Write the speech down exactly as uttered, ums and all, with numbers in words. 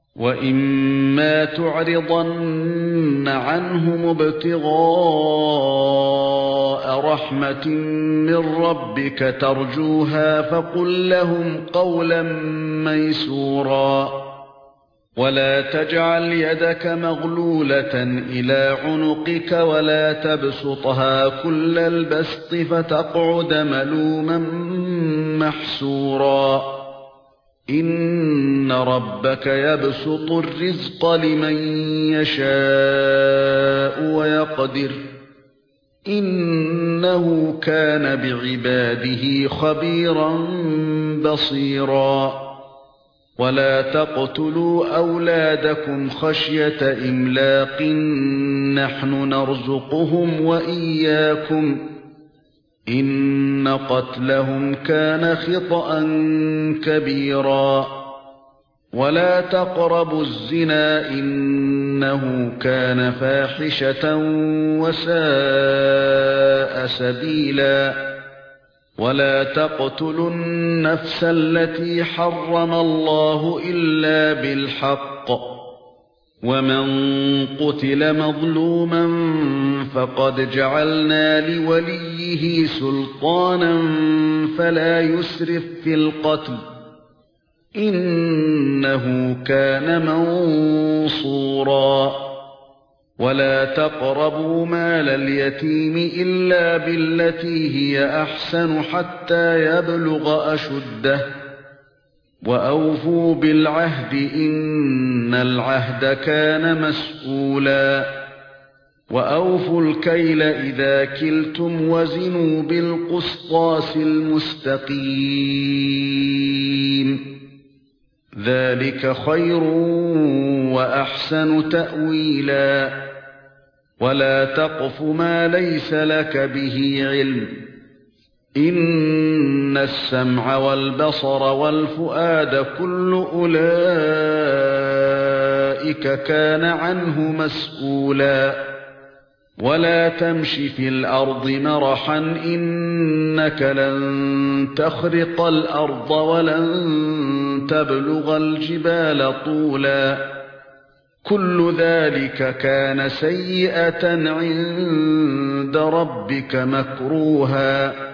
وَإِمَّا تُعْرِضَنَّ عَنْهُمُ ابْتِغَاءَ رَحْمَةٍ مِّن رَّبِّكَ تَرْجُوهَا فَقُل لَّهُمْ قَوْلًا مَّيْسُورًا وَلَا تَجْعَلْ يَدَكَ مَغْلُولَةً إِلَى عُنُقِكَ وَلَا تَبْسُطْهَا كُلَّ الْبَسْطِ فَتَقْعُدَ مَلُومًا مَّحْسُورًا إِنَّ رَبَّكَ يَبْسُطُ الرِّزْقَ لِمَن يَشَاءُ وَيَقْدِرُ إِنَّهُ كَانَ بِعِبَادِهِ خَبِيرًا بَصِيرًا وَلَا تَقْتُلُوا أَوْلَادَكُمْ خَشْيَةَ إِمْلَاقٍ نَّحْنُ نَرْزُقُهُمْ وَإِيَّاكُمْ إِنَّ قَتْلَهُمْ كَانَ خِطْئًا كَبِيرًا وَلَا تَقْرَبُوا الزِّنَا إِنَّهُ كَانَ فَاحِشَةً وَسَاءَ سَبِيلًا وَلَا تَقْتُلُوا النَّفْسَ الَّتِي حَرَّمَ اللَّهُ إِلَّا بِالْحَقِّ وَمَن قُتِلَ مَظْلُومًا فَقَدْ جَعَلْنَا لِوَلِيِّهِ سُلْطَانًا فَلَا يُسْرِف فِّي الْقَتْلِ إِنَّهُ كَانَ مَنصُورًا وَلَا تَقْرَبُوا مَالَ الْيَتِيمِ إِلَّا بِالَّتِي هِيَ أَحْسَنُ حَتَّى يَبْلُغَ أَشُدَّهُ وَأَوْفُوا بِالْعَهْدِ إِنَّ الْعَهْدَ كَانَ مَسْئُولًا وَأَوْفُوا الْكَيْلَ إِذَا كِلْتُمْ وَزِنُوا بِالْقِسْطَاسِ الْمُسْتَقِيمِ ذَلِكَ خَيْرٌ وَأَحْسَنُ تَأْوِيلًا وَلَا تَقْفُ مَا لَيْسَ لَكَ بِهِ عِلْمٌ إِنَّ السَّمْعَ وَالْبَصَرَ وَالْفُؤَادَ كُلُّ أُولَئِكَ كَانَ عَنْهُ مسؤولا وَلَا تَمْشِ فِي الْأَرْضِ مَرَحًا إِنَّكَ لَن تَخْرِقَ الْأَرْضَ وَلَن تَبْلُغَ الْجِبَالَ طُولًا كُلُّ ذَلِكَ كَانَ سَيِّئَةً عِندَ رَبِّكَ مَكْرُوهًا